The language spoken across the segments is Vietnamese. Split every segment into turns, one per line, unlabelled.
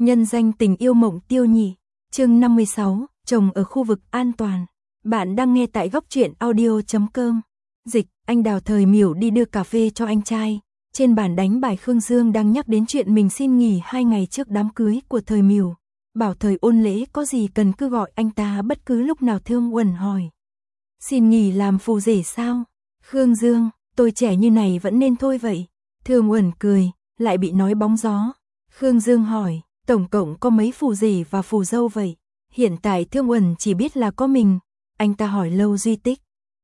Nhân danh tình yêu Mộng Tiêu Nhị, chương 56, chồng ở khu vực an toàn. Bạn đang nghe tại góc truyện audio.com. Dịch, anh Đào Thời Miểu đi đưa cà phê cho anh trai. Trên bàn đánh bài Khương Dương đang nhắc đến chuyện mình xin nghỉ 2 ngày trước đám cưới của Thời Miểu. Bảo Thời ôn lễ có gì cần cứ gọi anh ta bất cứ lúc nào. Thương Uẩn hỏi. Xin nghỉ làm phù rể sao? Khương Dương, tôi trẻ như này vẫn nên thôi vậy. Thương Uẩn cười, lại bị nói bóng gió. Khương Dương hỏi, tổng cộng có mấy phù rể và phù dâu vậy? Hiện tại Thương Uẩn chỉ biết là có mình. Anh ta hỏi Lâu Duy Tích.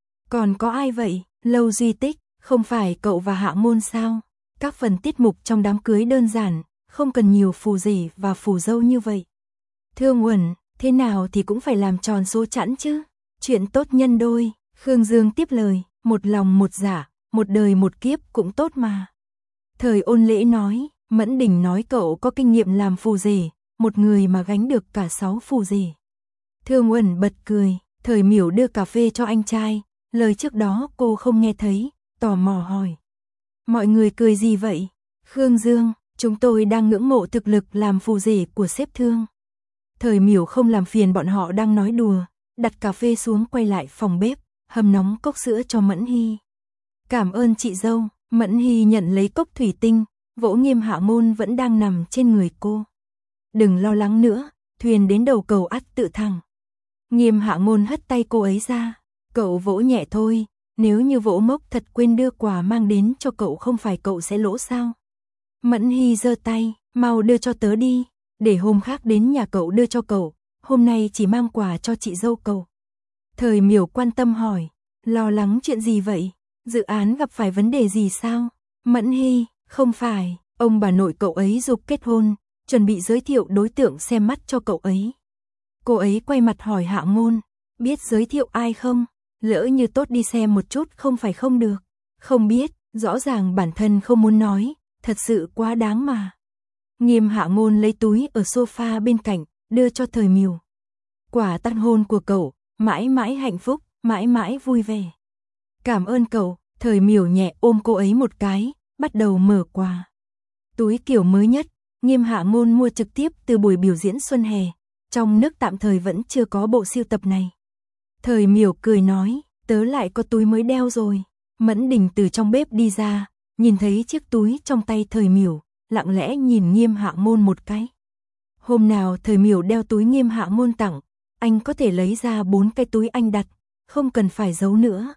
Còn có ai vậy? Lâu Duy Tích, không phải cậu và Hạ Ngôn sao? Các phần tiết mục trong đám cưới đơn giản, không cần nhiều phù rể và phù dâu như vậy. Thương Uẩn, thế nào thì cũng phải làm tròn số chẵn chứ. Chuyện tốt nhân đôi, Khương Dương tiếp lời, một lòng một dạ, một đời một kiếp cũng tốt mà. Thời ôn lễ nói, Mẫn Đình nói cậu có kinh nghiệm làm phù rể, một người mà gánh được cả 6 phù rể. Thương Uẩn bật cười, Thời Miểu đưa cà phê cho anh trai, lời trước đó cô không nghe thấy, tò mò hỏi. Mọi người cười gì vậy? Khương Dương, chúng tôi đang ngưỡng mộ thực lực làm phù rể của sếp Thương. Thời Miểu không làm phiền bọn họ đang nói đùa, đặt cà phê xuống quay lại phòng bếp, hâm nóng cốc sữa cho Mẫn Hy. Cảm ơn chị dâu. Mẫn Hy nhận lấy cốc thủy tinh, vỗ Nghiêm Hạ Ngôn vẫn đang nằm trên người cô. Đừng lo lắng nữa, thuyền đến đầu cầu ắt tự thẳng. Nghiêm Hạ Ngôn hất tay cô ấy ra, cậu vỗ nhẹ thôi, nếu như vỗ mốc thật quên đưa quà mang đến cho cậu không phải cậu sẽ lỗ sao? Mẫn Hy giơ tay, mau đưa cho tớ đi, để hôm khác đến nhà cậu đưa cho cậu, hôm nay chỉ mang quà cho chị dâu cậu. Thời Miểu quan tâm hỏi, lo lắng chuyện gì vậy? Dự án gặp phải vấn đề gì sao? Mẫn Hy, không phải, ông bà nội cậu ấy giục kết hôn, chuẩn bị giới thiệu đối tượng xem mắt cho cậu ấy. Cô ấy quay mặt hỏi Hạ Ngôn, biết giới thiệu ai không? Lỡ như tốt đi xem một chút không phải không được. Không biết, rõ ràng bản thân không muốn nói, thật sự quá đáng mà. Nghiêm Hạ Ngôn lấy túi ở sofa bên cạnh, đưa cho Thời Miểu. Quả tang hôn của cậu, mãi mãi hạnh phúc, mãi mãi vui vẻ. Cảm ơn cậu. Thời Miểu nhẹ ôm cô ấy một cái, bắt đầu mở quà. Túi kiểu mới nhất, Nghiêm Hạ Ngôn mua trực tiếp từ buổi biểu diễn xuân hè. Trong nước tạm thời vẫn chưa có bộ sưu tập này. Thời Miểu cười nói, tớ lại có túi mới đeo rồi. Mẫn Đình từ trong bếp đi ra, nhìn thấy chiếc túi trong tay Thời Miểu, lặng lẽ nhìn Nghiêm Hạ Ngôn một cái. Hôm nào Thời Miểu đeo túi Nghiêm Hạ Ngôn tặng, anh có thể lấy ra 4 cái túi anh đặt, không cần phải giấu nữa.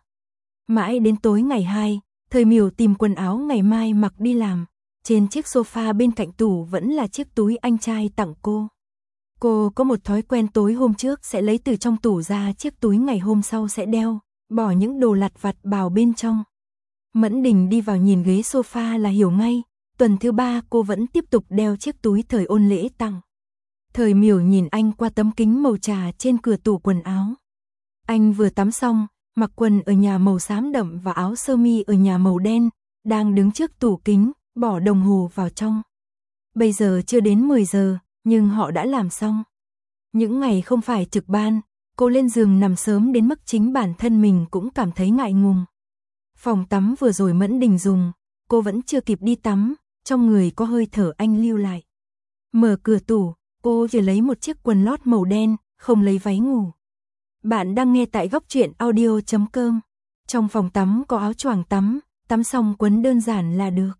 Mãi đến tối ngày 2, Thời Miểu tìm quần áo ngày mai mặc đi làm. Trên chiếc sofa bên cạnh tủ vẫn là chiếc túi anh trai tặng cô. Cô có một thói quen tối hôm trước sẽ lấy từ trong tủ ra chiếc túi ngày hôm sau sẽ đeo, bỏ những đồ lặt vặt vào bên trong. Mẫn Đình đi vào nhìn ghế sofa là hiểu ngay, tuần thứ 3 cô vẫn tiếp tục đeo chiếc túi Thời ôn lễ tặng. Thời Miểu nhìn anh qua tấm kính màu trà trên cửa tủ quần áo. Anh vừa tắm xong, mặc quần ở nhà màu xám đậm và áo sơ mi ở nhà màu đen, đang đứng trước tủ kính, bỏ đồng hồ vào trong. Bây giờ chưa đến 10 giờ, nhưng họ đã làm xong. Những ngày không phải trực ban, cô lên giường nằm sớm đến mức chính bản thân mình cũng cảm thấy ngại ngùng. Phòng tắm vừa rồi Mẫn Đình dùng, cô vẫn chưa kịp đi tắm, trong người có hơi thở anh lưu lại. Mở cửa tủ, cô vừa lấy một chiếc quần lót màu đen, không lấy váy ngủ. Bạn đang nghe tại góc truyện audio.com. Trong phòng tắm có áo choàng tắm, tắm xong quấn đơn giản là được.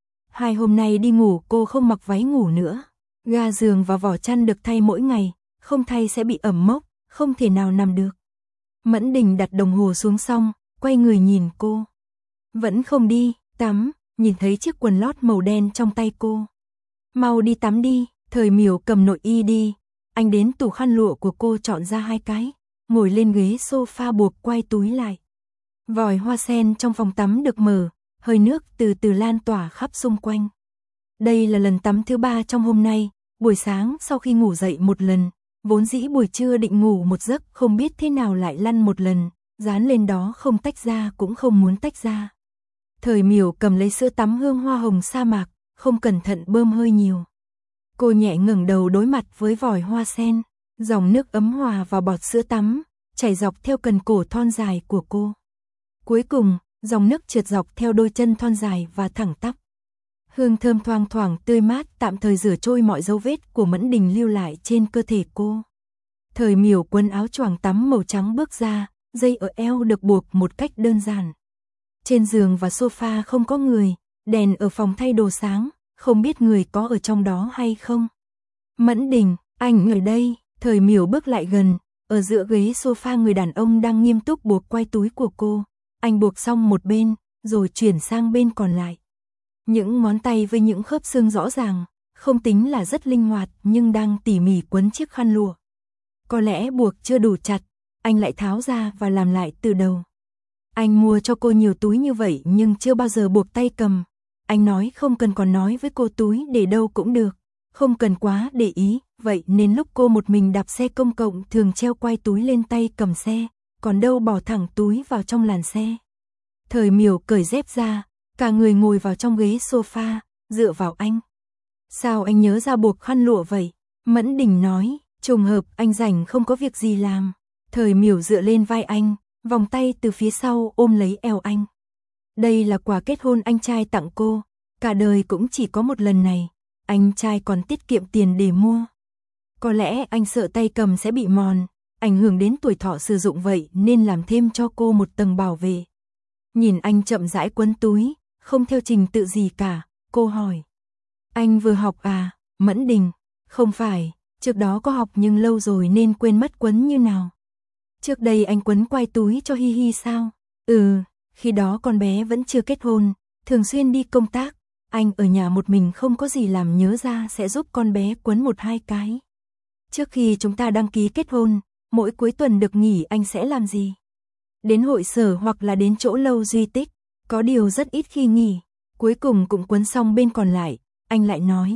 2 hôm nay đi ngủ cô không mặc váy ngủ nữa. Ga giường và vỏ chăn được thay mỗi ngày, không thay sẽ bị ẩm mốc, không thể nào nằm được. Mẫn Đình đặt đồng hồ xuống xong, quay người nhìn cô. Vẫn không đi, tắm, nhìn thấy chiếc quần lót màu đen trong tay cô. Mau đi tắm đi, Thời Miểu cầm nội y đi. Anh đến tủ khăn lụa của cô chọn ra 2 cái, ngồi lên ghế sofa buộc quay túi lại. Vòi hoa sen trong phòng tắm được mở, hơi nước từ từ lan tỏa khắp xung quanh. Đây là lần tắm thứ 3 trong hôm nay, buổi sáng sau khi ngủ dậy một lần, vốn dĩ buổi trưa định ngủ một giấc không biết thế nào lại lăn một lần, dán lên đó không tách ra cũng không muốn tách ra. Thời Miểu cầm lấy sữa tắm hương hoa hồng sa mạc, không cẩn thận bơm hơi nhiều. Cô nhẹ ngẩng đầu đối mặt với vòi hoa sen, dòng nước ấm hòa vào bọt sữa tắm, chảy dọc theo cần cổ thon dài của cô. Cuối cùng, dòng nước trượt dọc theo đôi chân thon dài và thẳng tắp. Hương thơm thoang thoảng tươi mát tạm thời rửa trôi mọi dấu vết của Mẫn Đình lưu lại trên cơ thể cô. Thời Miểu quần áo choàng tắm màu trắng bước ra, dây ở eo được buộc một cách đơn giản. Trên giường và sofa không có người, đèn ở phòng thay đồ sáng, không biết người có ở trong đó hay không. Mẫn Đình, anh ở đây. Thời Miểu bước lại gần, ở giữa ghế sofa người đàn ông đang nghiêm túc buộc quai túi của cô. Anh buộc xong một bên, rồi chuyển sang bên còn lại. Những ngón tay với những khớp xương rõ ràng, không tính là rất linh hoạt nhưng đang tỉ mỉ quấn chiếc khăn lụa. Có lẽ buộc chưa đủ chặt, anh lại tháo ra và làm lại từ đầu. Anh mua cho cô nhiều túi như vậy nhưng chưa bao giờ buộc tay cầm. Anh nói không cần, còn nói với cô túi để đâu cũng được, không cần quá để ý. Vậy nên lúc cô một mình đạp xe công cộng thường treo quai túi lên tay cầm xe, còn đâu bỏ thẳng túi vào trong làn xe. Thời Miểu cởi dép ra, cả người ngồi vào trong ghế sofa, dựa vào anh. Sao anh nhớ ra buộc khăn lụa vậy? Mẫn Đình nói, trùng hợp anh rảnh không có việc gì làm. Thời Miểu dựa lên vai anh, vòng tay từ phía sau ôm lấy eo anh. Đây là quà kết hôn anh trai tặng cô, cả đời cũng chỉ có một lần này, anh trai còn tiết kiệm tiền để mua. Có lẽ anh sợ tay cầm sẽ bị mòn, ảnh hưởng đến tuổi thọ sử dụng vậy nên làm thêm cho cô một tầng bảo vệ. Nhìn anh chậm rãi quấn túi, không theo trình tự gì cả, cô hỏi. Anh vừa học à? Mẫn Đình, không phải, trước đó có học nhưng lâu rồi nên quên mất quấn như nào. Trước đây anh quấn quai túi cho Hi Hi sao? Khi đó con bé vẫn chưa kết hôn, thường xuyên đi công tác, anh ở nhà một mình không có gì làm nhớ ra sẽ giúp con bé quấn một hai cái. Trước khi chúng ta đăng ký kết hôn, mỗi cuối tuần được nghỉ anh sẽ làm gì? Đến hội sở hoặc là đến chỗ lâu di tích, có điều rất ít khi nghỉ. Cuối cùng cũng quấn xong bên còn lại, anh lại nói.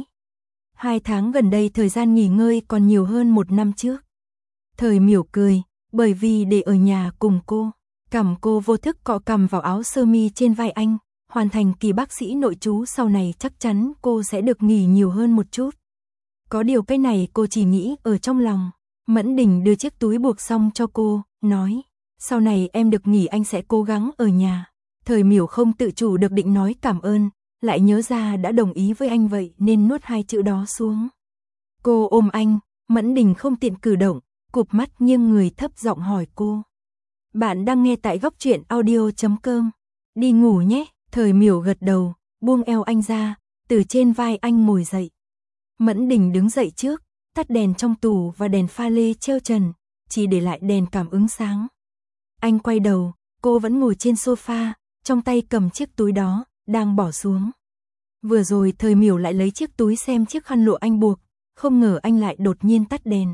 2 tháng gần đây thời gian nghỉ ngơi còn nhiều hơn 1 năm trước. Thời Miểu cười, bởi vì để ở nhà cùng cô, cằm cô vô thức cọ cằm vào áo sơ mi trên vai anh, hoàn thành kỳ bác sĩ nội trú sau này chắc chắn cô sẽ được nghỉ nhiều hơn một chút. Có điều cái này cô chỉ nghĩ ở trong lòng. Mẫn Đình đưa chiếc túi buộc xong cho cô, nói, sau này em được nghỉ anh sẽ cố gắng ở nhà. Thời Miểu không tự chủ được định nói cảm ơn, lại nhớ ra đã đồng ý với anh vậy nên nuốt 2 chữ đó xuống. Cô ôm anh, Mẫn Đình không tiện cử động, cụp mắt nghiêng người thấp giọng hỏi cô. Bạn đang nghe tại Góc Truyện Audio.com. Đi ngủ nhé. Thời Miểu gật đầu, buông eo anh ra, từ trên vai anh ngồi dậy. Mẫn Đình đứng dậy trước, tắt đèn trong tủ và đèn pha lê treo trần, chỉ để lại đèn cảm ứng sáng. Anh quay đầu, cô vẫn ngồi trên sofa, trong tay cầm chiếc túi đó, đang bỏ xuống. Vừa rồi Thời Miểu lại lấy chiếc túi xem chiếc khăn lụa anh buộc, không ngờ anh lại đột nhiên tắt đèn.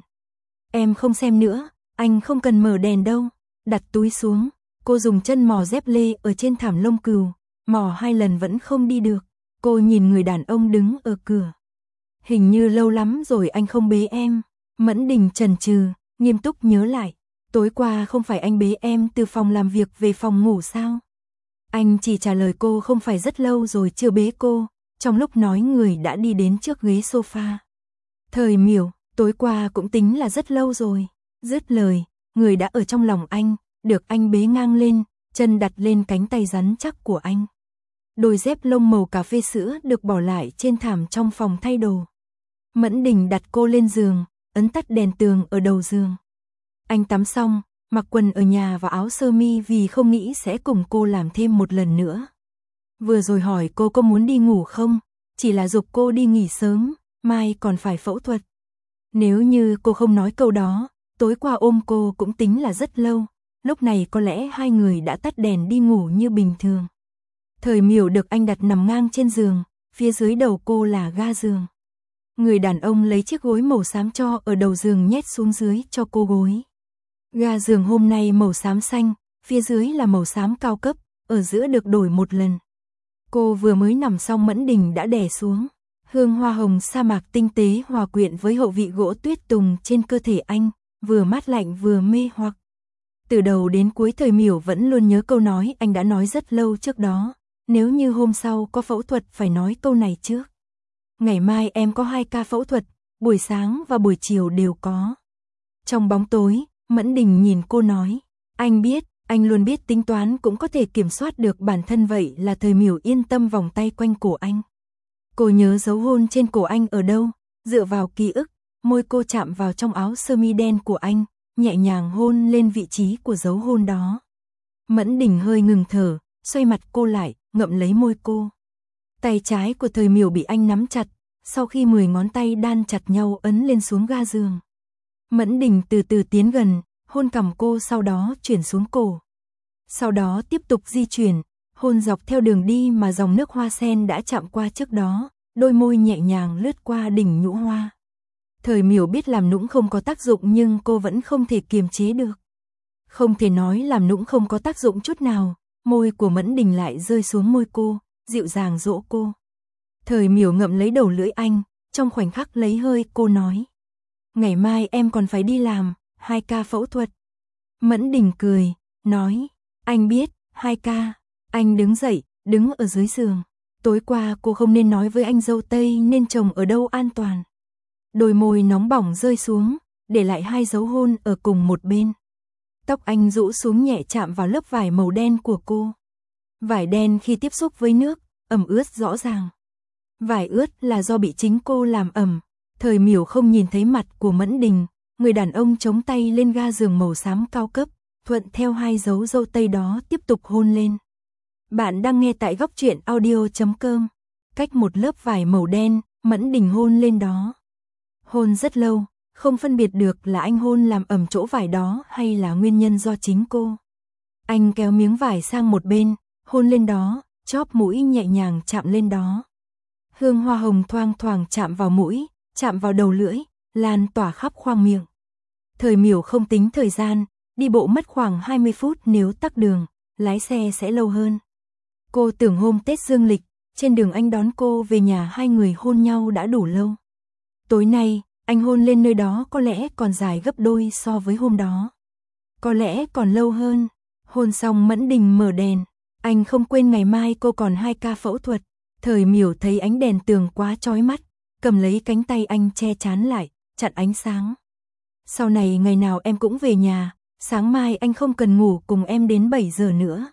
Em không xem nữa, anh không cần mở đèn đâu. Đặt túi xuống, cô dùng chân mò dép lê ở trên thảm lông cừu, mò 2 lần vẫn không đi được. Cô nhìn người đàn ông đứng ở cửa. Hình như lâu lắm rồi anh không bế em. Mẫn Đình chần chừ, nghiêm túc nhớ lại. Tối qua không phải anh bế em từ phòng làm việc về phòng ngủ sao? Anh chỉ trả lời cô không phải rất lâu rồi chưa bế cô. Trong lúc nói người đã đi đến trước ghế sofa. Thời Miểu, tối qua cũng tính là rất lâu rồi. Dứt lời, người đã ở trong lòng anh, được anh bế ngang lên, chân đặt lên cánh tay rắn chắc của anh. Đôi dép lông màu cà phê sữa được bỏ lại trên thảm trong phòng thay đồ. Mẫn Đình đặt cô lên giường, ấn tắt đèn tường ở đầu giường. Anh tắm xong, mặc quần ở nhà và áo sơ mi vì không nghĩ sẽ cùng cô làm thêm một lần nữa. Vừa rồi hỏi cô có muốn đi ngủ không, chỉ là giục cô đi nghỉ sớm, mai còn phải phẫu thuật. Nếu như cô không nói câu đó, tối qua ôm cô cũng tính là rất lâu, lúc này có lẽ hai người đã tắt đèn đi ngủ như bình thường. Thời Miểu được anh đặt nằm ngang trên giường, phía dưới đầu cô là ga giường. Người đàn ông lấy chiếc gối màu xám cho ở đầu giường nhét xuống dưới cho cô gối. Ga giường hôm nay màu xám xanh, phía dưới là màu xám cao cấp, ở giữa được đổi một lần. Cô vừa mới nằm xong Mẫn Đình đã đè xuống. Hương hoa hồng sa mạc tinh tế hòa quyện với hậu vị gỗ tuyết tùng trên cơ thể anh, vừa mát lạnh vừa mê hoặc. Từ đầu đến cuối Thời Miểu vẫn luôn nhớ câu nói anh đã nói rất lâu trước đó. Nếu như hôm sau có phẫu thuật phải nói câu này trước. Ngày mai em có 2 ca phẫu thuật, buổi sáng và buổi chiều đều có. Trong bóng tối, Mẫn Đình nhìn cô nói. Anh biết, anh luôn biết tính toán cũng có thể kiểm soát được bản thân vậy là Thời Miểu yên tâm vòng tay quanh cổ anh. Cô nhớ dấu hôn trên cổ anh ở đâu, dựa vào ký ức, môi cô chạm vào trong áo sơ mi đen của anh, nhẹ nhàng hôn lên vị trí của dấu hôn đó. Mẫn Đình hơi ngừng thở, xoay mặt cô lại, ngậm lấy môi cô. Tay trái của Thời Miểu bị anh nắm chặt, sau khi 10 ngón tay đan chặt nhau ấn lên xuống ga giường. Mẫn Đình từ từ tiến gần, hôn cằm cô, sau đó chuyển xuống cổ. Sau đó tiếp tục di chuyển, hôn dọc theo đường đi mà dòng nước hoa sen đã chạm qua trước đó, đôi môi nhẹ nhàng lướt qua đỉnh nhũ hoa. Thời Miểu biết làm nũng không có tác dụng nhưng cô vẫn không thể kiềm chế được. Không thể nói làm nũng không có tác dụng chút nào, môi của Mẫn Đình lại rơi xuống môi cô, dịu dàng dỗ cô. Thời Miểu ngậm lấy đầu lưỡi anh, trong khoảnh khắc lấy hơi cô nói. Ngày mai em còn phải đi làm, 2 ca phẫu thuật. Mẫn Đình cười, nói, anh biết, 2 ca. Anh đứng dậy, đứng ở dưới giường. Tối qua cô không nên nói với anh dâu tây nên chồng ở đâu an toàn. Đôi môi nóng bỏng rơi xuống, để lại 2 dấu hôn ở cùng một bên. Tóc anh rũ xuống nhẹ chạm vào lớp vải màu đen của cô. Vải đen khi tiếp xúc với nước, ẩm ướt rõ ràng. Vải ướt là do bị chính cô làm ẩm. Thời Miểu không nhìn thấy mặt của Mẫn Đình, người đàn ông chống tay lên ga giường màu xám cao cấp, thuận theo 2 dấu dâu tây đó tiếp tục hôn lên. Bạn đang nghe tại góc truyện audio.com. Cách một lớp vải màu đen, Mẫn Đình hôn lên đó. Hôn rất lâu, không phân biệt được là anh hôn làm ẩm chỗ vải đó hay là nguyên nhân do chính cô. Anh kéo miếng vải sang một bên, hôn lên đó, chóp mũi nhẹ nhàng chạm lên đó. Hương hoa hồng thoang thoảng chạm vào mũi, chạm vào đầu lưỡi, lan tỏa khắp khoang miệng. Thời Miểu không tính thời gian, đi bộ mất khoảng 20 phút nếu tắc đường, lái xe sẽ lâu hơn. Cô tưởng hôm Tết dương lịch, trên đường anh đón cô về nhà 2 người hôn nhau đã đủ lâu. Tối nay, anh hôn lên nơi đó có lẽ còn dài gấp đôi so với hôm đó. Có lẽ còn lâu hơn. Hôn xong Mẫn Đình mở đèn. Anh không quên ngày mai cô còn 2 ca phẫu thuật. Thời Miểu thấy ánh đèn tường quá chói mắt, cầm lấy cánh tay anh che chắn lại, chặn ánh sáng. Sau này ngày nào em cũng về nhà, sáng mai anh không cần ngủ cùng em đến 7 giờ nữa.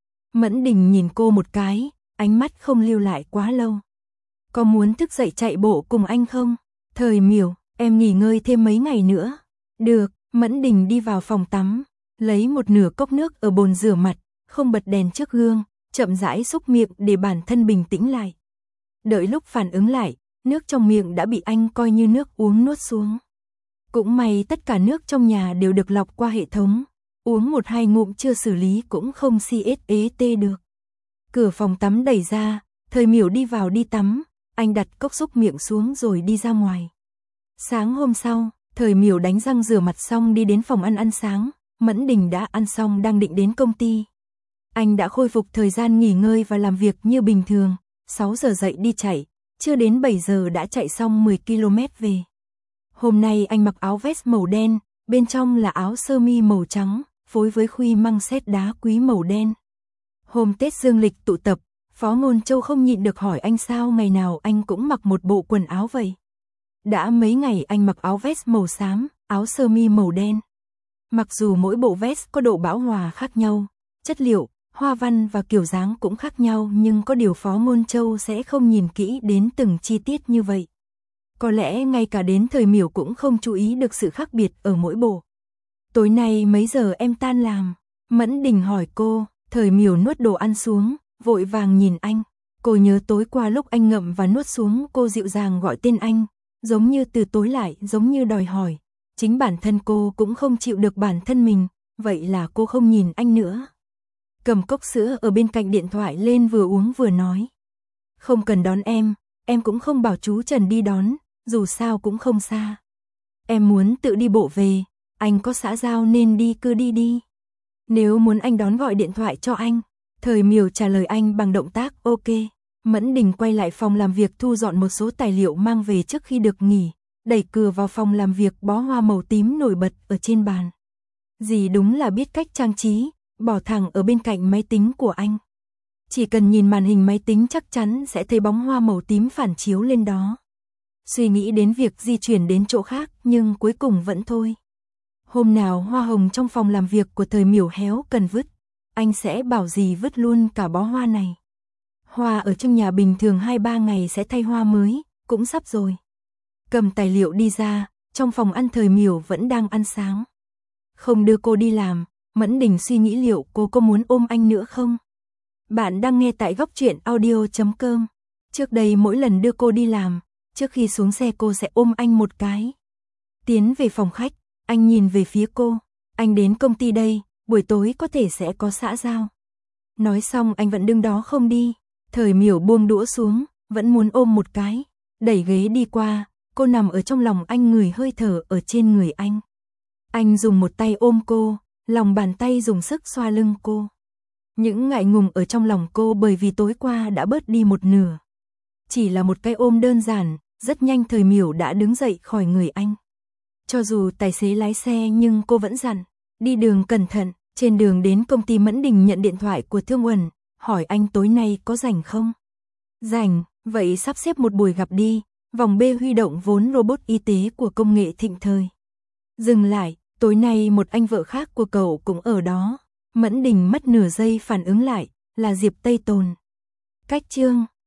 Mẫn Đình nhìn cô một cái, ánh mắt không lưu lại quá lâu. Có muốn thức dậy chạy bộ cùng anh không? Thời Miểu, em nghỉ ngơi thêm mấy ngày nữa. Được, Mẫn Đình đi vào phòng tắm, lấy một nửa cốc nước ở bồn rửa mặt, không bật đèn trước gương, chậm rãi xúc miệng để bản thân bình tĩnh lại. Đợi lúc phản ứng lại, nước trong miệng đã bị anh coi như nước uống nuốt xuống. Cũng may tất cả nước trong nhà đều được lọc qua hệ thống, uống 1-2 ngụm chưa xử lý cũng không CSET được. Cửa phòng tắm đẩy ra, Thời Miểu đi vào đi tắm, anh đặt cốc xúc miệng xuống rồi đi ra ngoài. Sáng hôm sau, Thời Miểu đánh răng rửa mặt xong đi đến phòng ăn sáng, Mẫn Đình đã ăn xong đang định đến công ty. Anh đã khôi phục thời gian nghỉ ngơi và làm việc như bình thường, 6 giờ dậy đi chạy, chưa đến 7 giờ đã chạy xong 10 km về. Hôm nay anh mặc áo vest màu đen, bên trong là áo sơ mi màu trắng, phối với khuy măng xét đá quý màu đen. Hôm Tết dương lịch tụ tập, Phó Ngôn Châu không nhịn được hỏi anh sao ngày nào anh cũng mặc một bộ quần áo vậy. Đã mấy ngày anh mặc áo vest màu xám, áo sơ mi màu đen. Mặc dù mỗi bộ vest có độ bão hòa khác nhau, chất liệu, hoa văn và kiểu dáng cũng khác nhau nhưng có điều Phó Ngôn Châu sẽ không nhìn kỹ đến từng chi tiết như vậy. Có lẽ ngay cả đến Thời Miểu cũng không chú ý được sự khác biệt ở mỗi bộ. Tối nay mấy giờ em tan làm? Mẫn Đình hỏi cô. Thời Miểu nuốt đồ ăn xuống, vội vàng nhìn anh. Cô nhớ tối qua lúc anh ngậm và nuốt xuống cô dịu dàng gọi tên anh, giống như từ tối lại, giống như đòi hỏi. Chính bản thân cô cũng không chịu được bản thân mình, vậy là cô không nhìn anh nữa. Cầm cốc sữa ở bên cạnh điện thoại lên vừa uống vừa nói. Không cần đón em cũng không bảo chú Trần đi đón, dù sao cũng không xa. Em muốn tự đi bộ về, anh có xã giao nên đi cứ đi đi. Nếu muốn anh đón gọi điện thoại cho anh. Thời Miểu trả lời anh bằng động tác ok. Mẫn Đình quay lại phòng làm việc thu dọn một số tài liệu mang về trước khi được nghỉ, đẩy cửa vào phòng làm việc bó hoa màu tím nổi bật ở trên bàn. Dì đúng là biết cách trang trí, bỏ thẳng ở bên cạnh máy tính của anh. Chỉ cần nhìn màn hình máy tính chắc chắn sẽ thấy bóng hoa màu tím phản chiếu lên đó. Suy nghĩ đến việc di chuyển đến chỗ khác nhưng cuối cùng vẫn thôi. Hôm nào hoa hồng trong phòng làm việc của Thời Miểu héo cần vứt, anh sẽ bảo dì vứt luôn cả bó hoa này. Hoa ở trong nhà bình thường 2-3 ngày sẽ thay hoa mới, cũng sắp rồi. Cầm tài liệu đi ra, trong phòng ăn Thời Miểu vẫn đang ăn sáng. Không đưa cô đi làm, Mẫn Đình suy nghĩ liệu cô có muốn ôm anh nữa không? Bạn đang nghe tại góc truyện audio.com. Trước đây mỗi lần đưa cô đi làm, trước khi xuống xe cô sẽ ôm anh một cái. Tiến về phòng khách, anh nhìn về phía cô. Anh đến công ty đây, buổi tối có thể sẽ có xã giao. Nói xong anh vẫn đứng đó không đi. Thời Miểu buông đũa xuống, vẫn muốn ôm một cái. Đẩy ghế đi qua, cô nằm ở trong lòng anh, ngửi hơi thở ở trên người anh. Anh dùng một tay ôm cô, lòng bàn tay dùng sức xoa lưng cô. Những ngại ngùng ở trong lòng cô bởi vì tối qua đã bớt đi một nửa. Chỉ là một cái ôm đơn giản, rất nhanh Thời Miểu đã đứng dậy khỏi người anh. Cho dù tài xế lái xe nhưng cô vẫn dặn, đi đường cẩn thận. Trên đường đến công ty Mẫn Đình nhận điện thoại của Thương Uẩn, hỏi anh tối nay có rảnh không? Rảnh, vậy sắp xếp một buổi gặp đi. Vòng B huy động vốn robot y tế của công nghệ thịnh thời. Dừng lại, tối nay một anh vợ khác của cậu cũng ở đó. Mẫn Đình mất nửa giây phản ứng lại, là Diệp Tây Tồn. Cách chương